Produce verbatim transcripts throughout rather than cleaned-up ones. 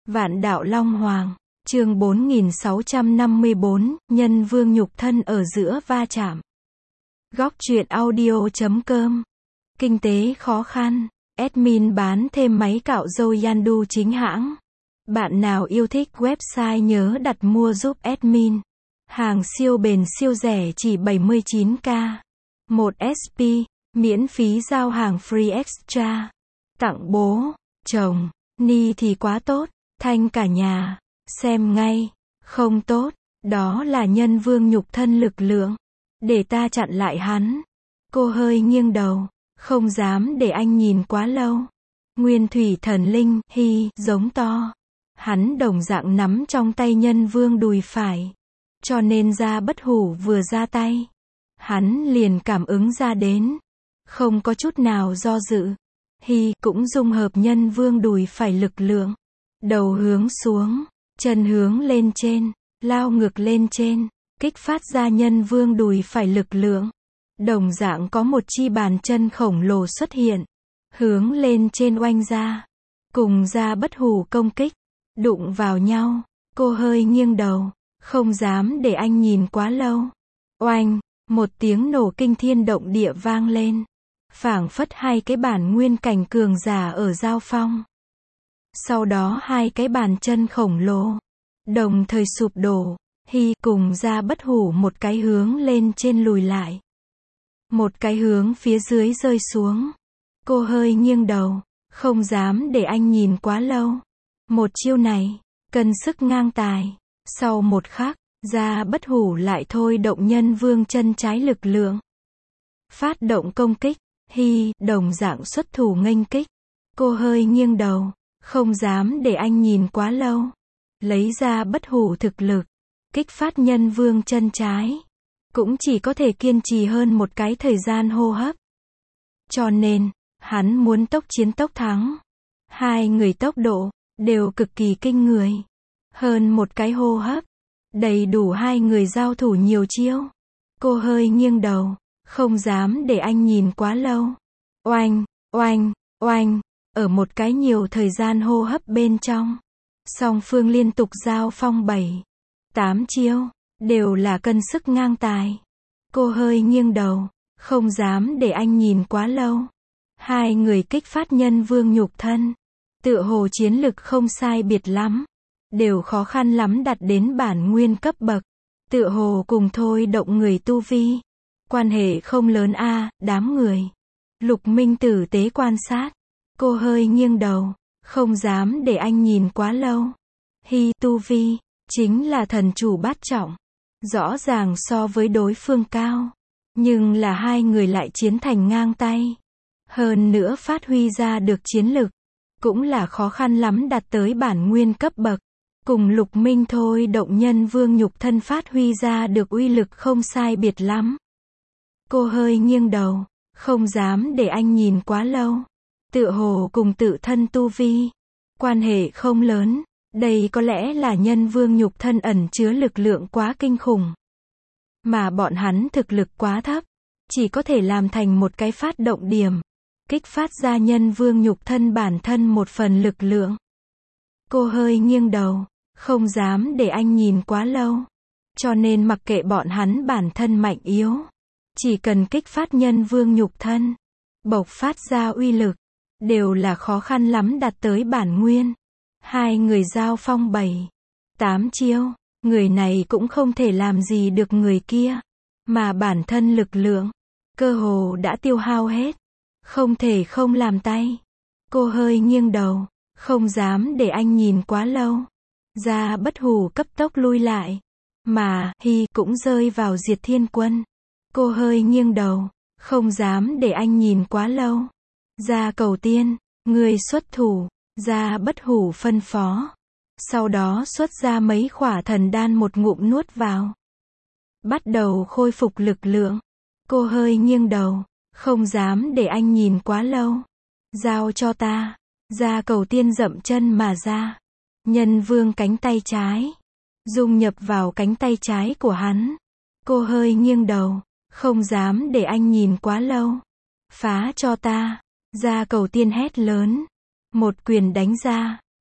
Vạn đạo Long Hoàng, chương bốn nghìn sáu trăm năm mươi bốn, nhân vương nhục thân ở giữa va chạm. Góc truyện audio chấm com. Kinh tế khó khăn, admin bán thêm máy cạo râu Yandu chính hãng. Bạn nào yêu thích website nhớ đặt mua giúp admin. Hàng siêu bền siêu rẻ chỉ bảy mươi chín k. một ét pê, miễn phí giao hàng free extra. Tặng bố, chồng, ni thì quá tốt, thanh cả nhà, xem ngay, không tốt, đó là nhân vương nhục thân lực lượng. Để ta chặn lại hắn. Cô hơi nghiêng đầu, không dám để anh nhìn quá lâu. Nguyên thủy thần linh, hi, giống to. Hắn đồng dạng nắm trong tay nhân vương đùi phải. Cho nên Gia Bất Hủ vừa ra tay, hắn liền cảm ứng ra đến. Không có chút nào do dự. Hi cũng dung hợp nhân vương đùi phải lực lượng. Đầu hướng xuống, chân hướng lên trên, lao ngược lên trên, kích phát ra nhân vương đùi phải lực lượng. Đồng dạng có một chi bàn chân khổng lồ xuất hiện, hướng lên trên oanh ra. Cùng Gia Bất Hủ công kích, đụng vào nhau. Cô hơi nghiêng đầu, không dám để anh nhìn quá lâu. Oanh, một tiếng nổ kinh thiên động địa vang lên. Phảng phất hai cái bản nguyên cảnh cường giả ở giao phong. Sau đó hai cái bàn chân khổng lồ đồng thời sụp đổ. Hi cùng Gia Bất Hủ một cái hướng lên trên lùi lại, một cái hướng phía dưới rơi xuống. Cô hơi nghiêng đầu, không dám để anh nhìn quá lâu. Một chiêu này, cân sức ngang tài. Sau một khắc, Gia Bất Hủ lại thôi động nhân vương chân trái lực lượng. Phát động công kích. Hi, đồng dạng xuất thủ nghênh kích. Cô hơi nghiêng đầu, không dám để anh nhìn quá lâu. Lấy ra Bất Hủ thực lực, kích phát nhân vương chân trái. Cũng chỉ có thể kiên trì hơn một cái thời gian hô hấp. Cho nên, hắn muốn tốc chiến tốc thắng. Hai người tốc độ, đều cực kỳ kinh người. Hơn một cái hô hấp, đầy đủ hai người giao thủ nhiều chiêu. Cô hơi nghiêng đầu, không dám để anh nhìn quá lâu. Oanh, oanh, oanh, ở một cái nhiều thời gian hô hấp bên trong. Song phương liên tục giao phong bảy, tám chiêu, đều là cân sức ngang tài. Cô hơi nghiêng đầu, không dám để anh nhìn quá lâu. Hai người kích phát nhân vương nhục thân. Tựa hồ chiến lực không sai biệt lắm. Đều khó khăn lắm đạt đến bản nguyên cấp bậc. Tựa hồ cùng thôi động người tu vi. Quan hệ không lớn a, à, đám người. Lục Minh tử tế quan sát. Cô hơi nghiêng đầu, không dám để anh nhìn quá lâu. Hi tu vi, chính là thần chủ bát trọng. Rõ ràng so với đối phương cao. Nhưng là hai người lại chiến thành ngang tay. Hơn nữa phát huy ra được chiến lực. Cũng là khó khăn lắm đạt tới bản nguyên cấp bậc. Cùng Lục Minh thôi động nhân vương nhục thân phát huy ra được uy lực không sai biệt lắm. Cô hơi nghiêng đầu, không dám để anh nhìn quá lâu. Tựa hồ cùng tự thân tu vi. Quan hệ không lớn. Đây có lẽ là nhân vương nhục thân ẩn chứa lực lượng quá kinh khủng. Mà bọn hắn thực lực quá thấp. Chỉ có thể làm thành một cái phát động điểm. Kích phát ra nhân vương nhục thân bản thân một phần lực lượng. Cô hơi nghiêng đầu, không dám để anh nhìn quá lâu. Cho nên mặc kệ bọn hắn bản thân mạnh yếu. Chỉ cần kích phát nhân vương nhục thân. Bộc phát ra uy lực. Đều là khó khăn lắm đạt tới bản nguyên. Hai người giao phong bảy, tám chiêu. Người này cũng không thể làm gì được người kia. Mà bản thân lực lượng. Cơ hồ đã tiêu hao hết. Không thể không làm tay. Cô hơi nghiêng đầu. Không dám để anh nhìn quá lâu. Gia Bất Hủ cấp tốc lui lại. Mà, Hi cũng rơi vào Diệt Thiên Quân. Cô hơi nghiêng đầu. Không dám để anh nhìn quá lâu. Gia Cầu Tiên, người xuất thủ. Gia Bất Hủ phân phó. Sau đó xuất ra mấy khỏa thần đan một ngụm nuốt vào. Bắt đầu khôi phục lực lượng. Cô hơi nghiêng đầu. Không dám để anh nhìn quá lâu. Giao cho ta. Gia Cầu Tiên dậm chân mà ra. Nhân vương cánh tay trái. Dung nhập vào cánh tay trái của hắn. Cô hơi nghiêng đầu. Không dám để anh nhìn quá lâu. Phá cho ta. Gia Cầu Tiên hét lớn. Một quyền đánh ra.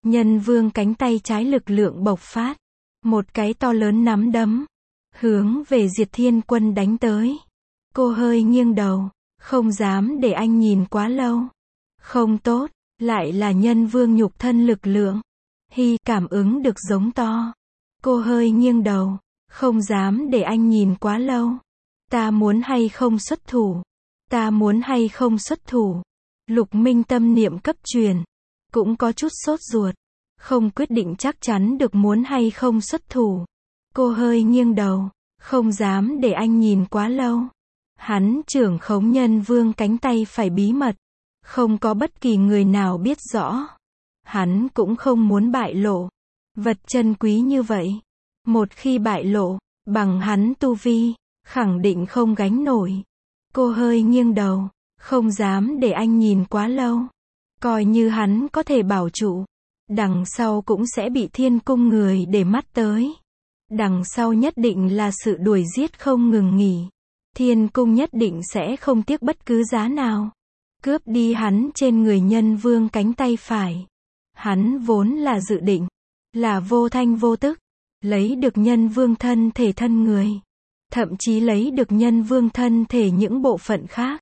Nhân vương cánh tay trái lực lượng bộc phát. Một cái to lớn nắm đấm. Hướng về Diệt Thiên Quân đánh tới. Cô hơi nghiêng đầu. Không dám để anh nhìn quá lâu. Không tốt. Lại là nhân vương nhục thân lực lượng. Hy cảm ứng được giống to. Cô hơi nghiêng đầu. Không dám để anh nhìn quá lâu. Ta muốn hay không xuất thủ. Ta muốn hay không xuất thủ. Lục Minh tâm niệm cấp truyền. Cũng có chút sốt ruột. Không quyết định chắc chắn được muốn hay không xuất thủ. Cô hơi nghiêng đầu. Không dám để anh nhìn quá lâu. Hắn trưởng khống nhân vương cánh tay phải bí mật. Không có bất kỳ người nào biết rõ. Hắn cũng không muốn bại lộ. Vật chân quý như vậy. Một khi bại lộ, bằng hắn tu vi, khẳng định không gánh nổi. Cô hơi nghiêng đầu. Không dám để anh nhìn quá lâu. Coi như hắn có thể bảo trụ. Đằng sau cũng sẽ bị thiên cung người để mắt tới. Đằng sau nhất định là sự đuổi giết không ngừng nghỉ. Thiên cung nhất định sẽ không tiếc bất cứ giá nào. Cướp đi hắn trên người nhân vương cánh tay phải. Hắn vốn là dự định. Là vô thanh vô tức. Lấy được nhân vương thân thể thân người. Thậm chí lấy được nhân vương thân thể những bộ phận khác.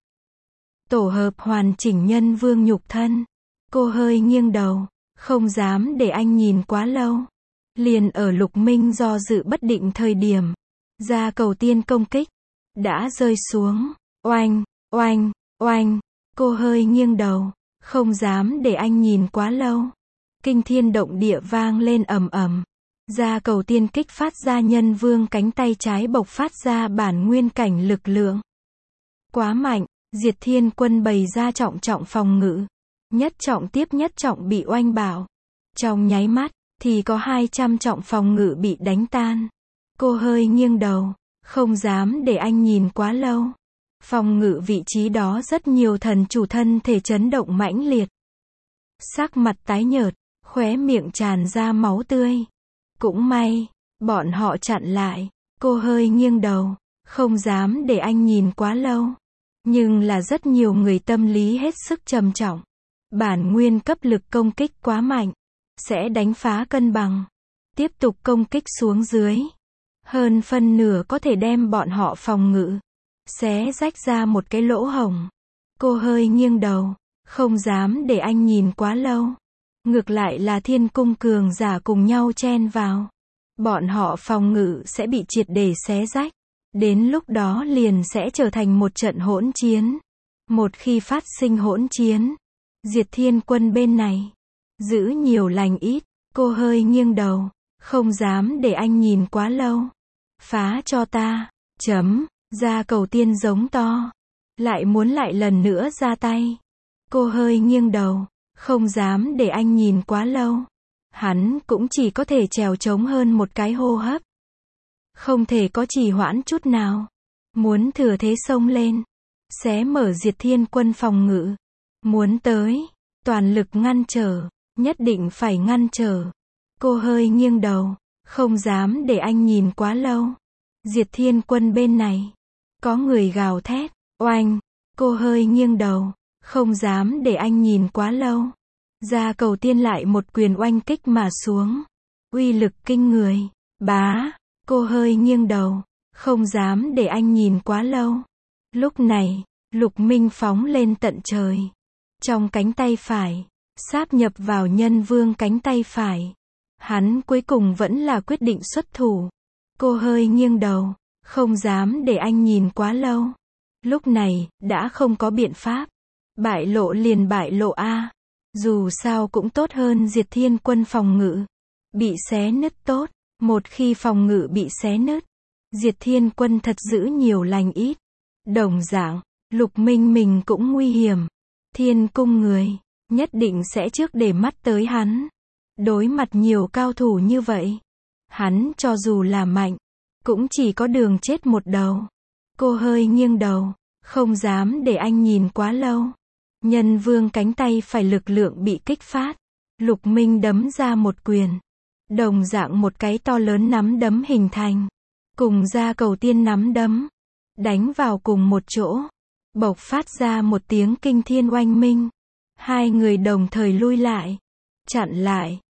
Tổ hợp hoàn chỉnh nhân vương nhục thân. Cô hơi nghiêng đầu. Không dám để anh nhìn quá lâu. Liền ở Lục Minh do dự bất định thời điểm. Ra cầu tiên công kích. Đã rơi xuống. Oanh, oanh, oanh. Cô hơi nghiêng đầu. Không dám để anh nhìn quá lâu. Kinh thiên động địa vang lên ầm ầm. Ra cầu tiên kích phát ra nhân vương cánh tay trái bộc phát ra bản nguyên cảnh lực lượng. Quá mạnh. Diệt Thiên Quân bày ra trọng trọng phòng ngự. Nhất trọng tiếp nhất trọng bị oanh bảo. Trong nháy mắt, thì có hai trăm trọng phòng ngự bị đánh tan. Cô hơi nghiêng đầu. Không dám để anh nhìn quá lâu. Phòng ngự vị trí đó rất nhiều thần chủ thân thể chấn động mãnh liệt. Sắc mặt tái nhợt, khóe miệng tràn ra máu tươi. Cũng may, bọn họ chặn lại. Cô hơi nghiêng đầu. Không dám để anh nhìn quá lâu. Nhưng là rất nhiều người tâm lý hết sức trầm trọng. Bản nguyên cấp lực công kích quá mạnh. Sẽ đánh phá cân bằng. Tiếp tục công kích xuống dưới. Hơn phân nửa có thể đem bọn họ phòng ngự. Xé rách ra một cái lỗ hổng. Cô hơi nghiêng đầu. Không dám để anh nhìn quá lâu. Ngược lại là thiên cung cường giả cùng nhau chen vào. Bọn họ phòng ngự sẽ bị triệt để xé rách. Đến lúc đó liền sẽ trở thành một trận hỗn chiến. Một khi phát sinh hỗn chiến. Diệt Thiên Quân bên này. Giữ nhiều lành ít. Cô hơi nghiêng đầu. Không dám để anh nhìn quá lâu. Phá cho ta. Chấm. Ra cầu tiên giống to. Lại muốn lại lần nữa ra tay. Cô hơi nghiêng đầu. Không dám để anh nhìn quá lâu. Hắn cũng chỉ có thể trèo trống hơn một cái hô hấp. Không thể có trì hoãn chút nào. Muốn thừa thế xông lên. Xé mở Diệt Thiên Quân phòng ngự. Muốn tới. Toàn lực ngăn trở. Nhất định phải ngăn trở. Cô hơi nghiêng đầu. Không dám để anh nhìn quá lâu. Diệt Thiên Quân bên này. Có người gào thét. Oanh. Cô hơi nghiêng đầu. Không dám để anh nhìn quá lâu. Ra cầu tiên lại một quyền oanh kích mà xuống. Uy lực kinh người. Bá. Cô hơi nghiêng đầu. Không dám để anh nhìn quá lâu. Lúc này, Lục Minh phóng lên tận trời. Trong cánh tay phải. Sáp nhập vào nhân vương cánh tay phải. Hắn cuối cùng vẫn là quyết định xuất thủ. Cô hơi nghiêng đầu. Không dám để anh nhìn quá lâu. Lúc này, đã không có biện pháp. Bại lộ liền bại lộ a. Dù sao cũng tốt hơn Diệt Thiên Quân phòng ngự. Bị xé nứt tốt. Một khi phòng ngự bị xé nứt. Diệt Thiên Quân thật giữ nhiều lành ít. Đồng dạng, Lục Minh mình cũng nguy hiểm. Thiên cung người. Nhất định sẽ trước để mắt tới hắn. Đối mặt nhiều cao thủ như vậy. Hắn cho dù là mạnh. Cũng chỉ có đường chết một đầu. Cô hơi nghiêng đầu. Không dám để anh nhìn quá lâu. Nhân vương cánh tay phải lực lượng bị kích phát. Lục Minh đấm ra một quyền. Đồng dạng một cái to lớn nắm đấm hình thành. Cùng ra cầu tiên nắm đấm. Đánh vào cùng một chỗ. Bộc phát ra một tiếng kinh thiên oanh minh. Hai người đồng thời lui lại. Chặn lại.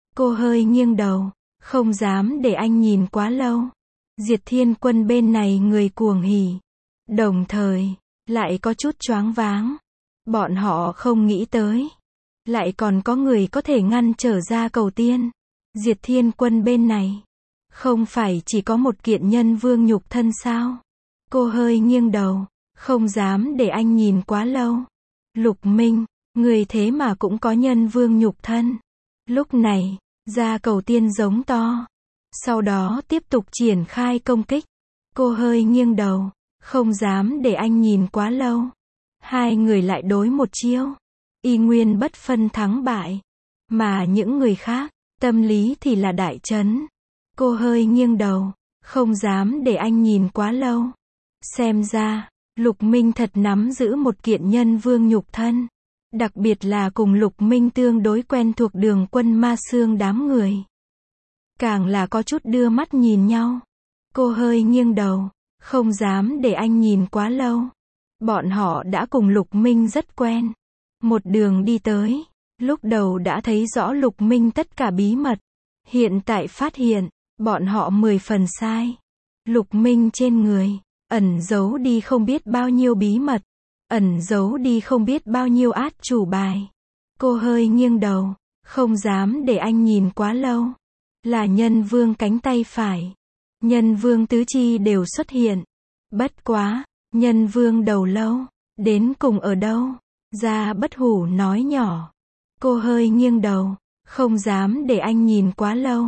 Cô hơi nghiêng đầu, không dám để anh nhìn quá lâu. Diệt Thiên Quân bên này người cuồng hỉ, đồng thời lại có chút choáng váng. Bọn họ không nghĩ tới, lại còn có người có thể ngăn trở Gia Cầu Tiên. Diệt Thiên Quân bên này, không phải chỉ có một kiện nhân vương nhục thân sao? Cô hơi nghiêng đầu, không dám để anh nhìn quá lâu. Lục Minh, người thế mà cũng có nhân vương nhục thân. Lúc này, Gia Cầu Tiên giống to, sau đó tiếp tục triển khai công kích. Cô hơi nghiêng đầu, không dám để anh nhìn quá lâu. Hai người lại đối một chiêu, y nguyên bất phân thắng bại. Mà những người khác, tâm lý thì là đại chấn. Cô hơi nghiêng đầu, không dám để anh nhìn quá lâu. Xem ra, Lục Minh thật nắm giữ một kiện nhân vương nhục thân. Đặc biệt là cùng Lục Minh tương đối quen thuộc Đường Quân Ma Xương đám người. Càng là có chút đưa mắt nhìn nhau. Cô hơi nghiêng đầu, không dám để anh nhìn quá lâu. Bọn họ đã cùng Lục Minh rất quen. Một đường đi tới, lúc đầu đã thấy rõ Lục Minh tất cả bí mật. Hiện tại phát hiện, bọn họ mười phần sai. Lục Minh trên người, ẩn giấu đi không biết bao nhiêu bí mật. Ẩn giấu đi không biết bao nhiêu át chủ bài. Cô hơi nghiêng đầu, không dám để anh nhìn quá lâu. Là nhân vương cánh tay phải. Nhân vương tứ chi đều xuất hiện. Bất quá, nhân vương đầu lâu, đến cùng ở đâu? Gia Bất Hủ nói nhỏ. Cô hơi nghiêng đầu, không dám để anh nhìn quá lâu.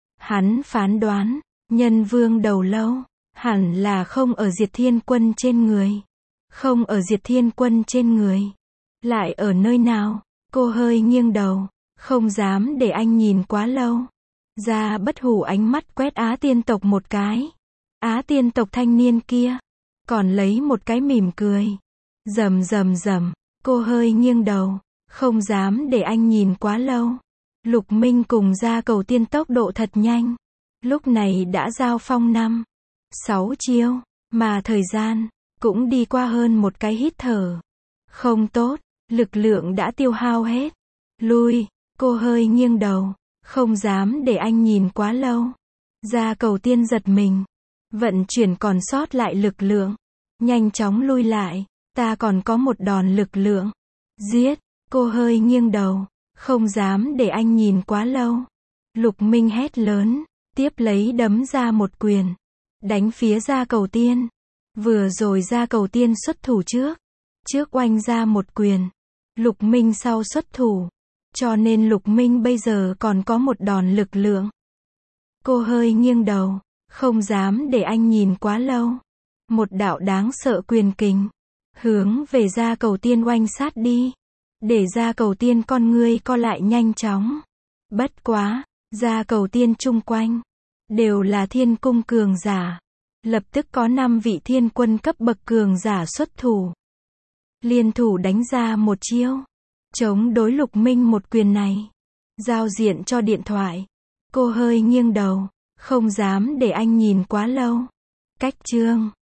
Hắn phán đoán, nhân vương đầu lâu, hẳn là không ở Diệt Thiên Quân trên người. Không ở Diệt Thiên Quân trên người. Lại ở nơi nào? Cô hơi nghiêng đầu, không dám để anh nhìn quá lâu. Gia Bất Hủ ánh mắt quét Á Tiên tộc một cái. Á Tiên tộc thanh niên kia, còn lấy một cái mỉm cười. Rầm rầm rầm, cô hơi nghiêng đầu, không dám để anh nhìn quá lâu. Lục Minh cùng Gia Cầu Tiên tốc độ thật nhanh. Lúc này đã giao phong năm, sáu chiêu, mà thời gian cũng đi qua hơn một cái hít thở. Không tốt, lực lượng đã tiêu hao hết. Lui, cô hơi nghiêng đầu, không dám để anh nhìn quá lâu. Gia Cầu Tiên giật mình, vận chuyển còn sót lại lực lượng, nhanh chóng lui lại. Ta còn có một đòn lực lượng. Giết, cô hơi nghiêng đầu, không dám để anh nhìn quá lâu. Lục Minh hét lớn, tiếp lấy đấm ra một quyền, đánh phía Gia Cầu Tiên. Vừa rồi Gia Cầu Tiên xuất thủ trước, trước oanh ra một quyền, Lục Minh sau xuất thủ, cho nên Lục Minh bây giờ còn có một đòn lực lượng. Cô hơi nghiêng đầu, không dám để anh nhìn quá lâu. Một đạo đáng sợ quyền kình, hướng về Gia Cầu Tiên oanh sát đi, để Gia Cầu Tiên con ngươi co lại nhanh chóng. Bất quá, Gia Cầu Tiên chung quanh, đều là thiên cung cường giả. Lập tức có năm vị thiên quân cấp bậc cường giả xuất thủ. Liên thủ đánh ra một chiêu, chống đối Lục Minh một quyền này. Giao diện cho điện thoại. Cô hơi nghiêng đầu, không dám để anh nhìn quá lâu. Cách chương